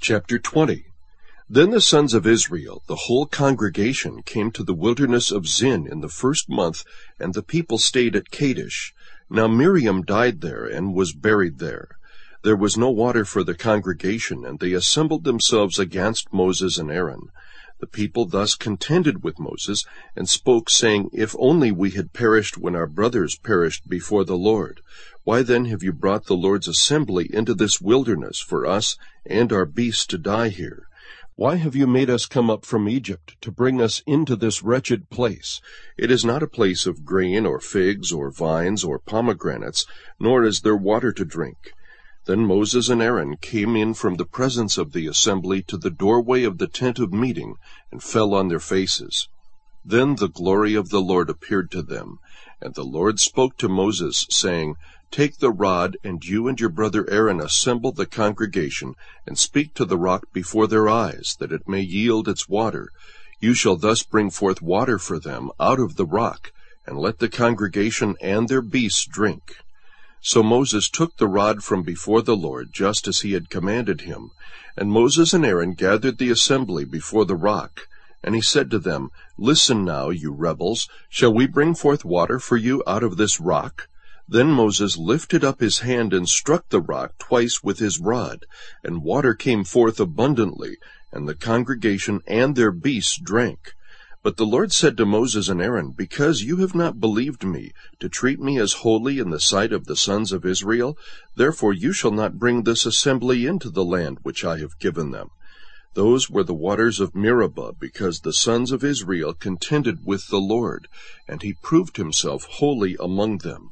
Chapter 20. Then the sons of Israel, the whole congregation, came to the wilderness of Zin in the first month, and the people stayed at Kadesh. Now Miriam died there, and was buried there. There was no water for the congregation, and they assembled themselves against Moses and Aaron. The people thus contended with Moses, and spoke, saying, If only we had perished when our brothers perished before the Lord. Why then have you brought the Lord's assembly into this wilderness for us and our beasts to die here? Why have you made us come up from Egypt to bring us into this wretched place? It is not a place of grain or figs or vines or pomegranates, nor is there water to drink. Then Moses and Aaron came in from the presence of the assembly to the doorway of the tent of meeting, and fell on their faces. Then the glory of the Lord appeared to them, and the Lord spoke to Moses, saying, Take the rod, and you and your brother Aaron assemble the congregation, and speak to the rock before their eyes, that it may yield its water. You shall thus bring forth water for them out of the rock, and let the congregation and their beasts drink. So Moses took the rod from before the Lord, just as he had commanded him. And Moses and Aaron gathered the assembly before the rock. And he said to them, Listen now, you rebels, shall we bring forth water for you out of this rock? Then Moses lifted up his hand and struck the rock twice with his rod, and water came forth abundantly, and the congregation and their beasts drank. But the Lord said to Moses and Aaron, Because you have not believed me, to treat me as holy in the sight of the sons of Israel, therefore you shall not bring this assembly into the land which I have given them. Those were the waters of Meribah, because the sons of Israel contended with the Lord, and he proved himself holy among them.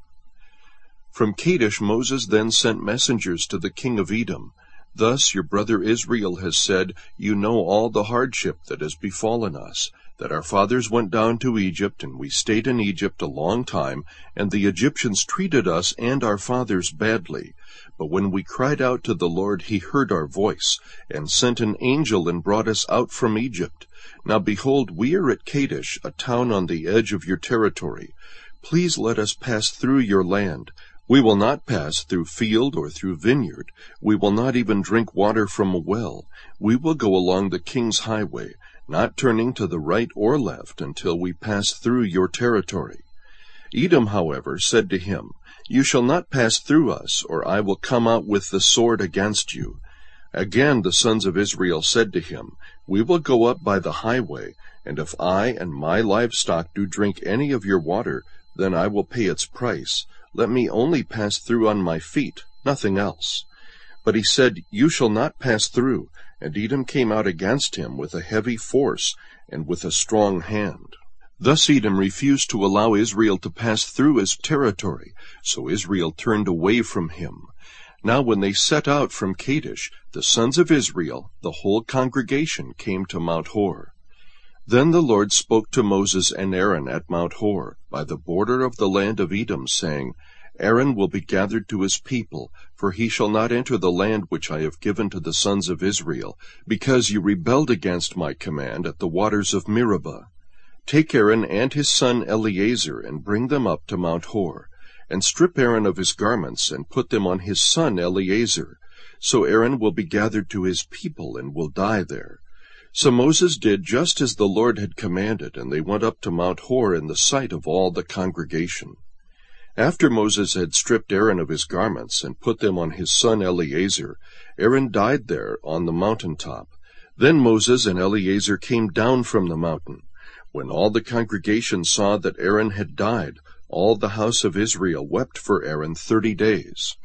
From Kadesh Moses then sent messengers to the king of Edom. Thus your brother Israel has said, You know all the hardship that has befallen us, that our fathers went down to Egypt, and we stayed in Egypt a long time, and the Egyptians treated us and our fathers badly. But when we cried out to the Lord, he heard our voice, and sent an angel and brought us out from Egypt. Now behold, we are at Kadesh, a town on the edge of your territory. Please let us pass through your land. We will not pass through field or through vineyard. We will not even drink water from a well. We will go along the king's highway, not turning to the right or left until we pass through your territory. Edom, however, said to him, You shall not pass through us, or I will come out with the sword against you. Again the sons of Israel said to him, We will go up by the highway, and if I and my livestock do drink any of your water, then I will pay its price. Let me only pass through on my feet, nothing else. But he said, You shall not pass through. And Edom came out against him with a heavy force and with a strong hand. Thus Edom refused to allow Israel to pass through his territory, so Israel turned away from him. Now when they set out from Kadesh, the sons of Israel, the whole congregation, came to Mount Hor. Then the Lord spoke to Moses and Aaron at Mount Hor, by the border of the land of Edom, saying, Aaron will be gathered to his people, for he shall not enter the land which I have given to the sons of Israel, because you rebelled against my command at the waters of Meribah. Take Aaron and his son Eleazar, and bring them up to Mount Hor, and strip Aaron of his garments, and put them on his son Eleazar. So Aaron will be gathered to his people, and will die there. So Moses did just as the Lord had commanded, and they went up to Mount Hor in the sight of all the congregation. After Moses had stripped Aaron of his garments, and put them on his son Eleazar, Aaron died there on the mountain top. Then Moses and Eleazar came down from the mountain. When all the congregation saw that Aaron had died, all the house of Israel wept for Aaron 30 days.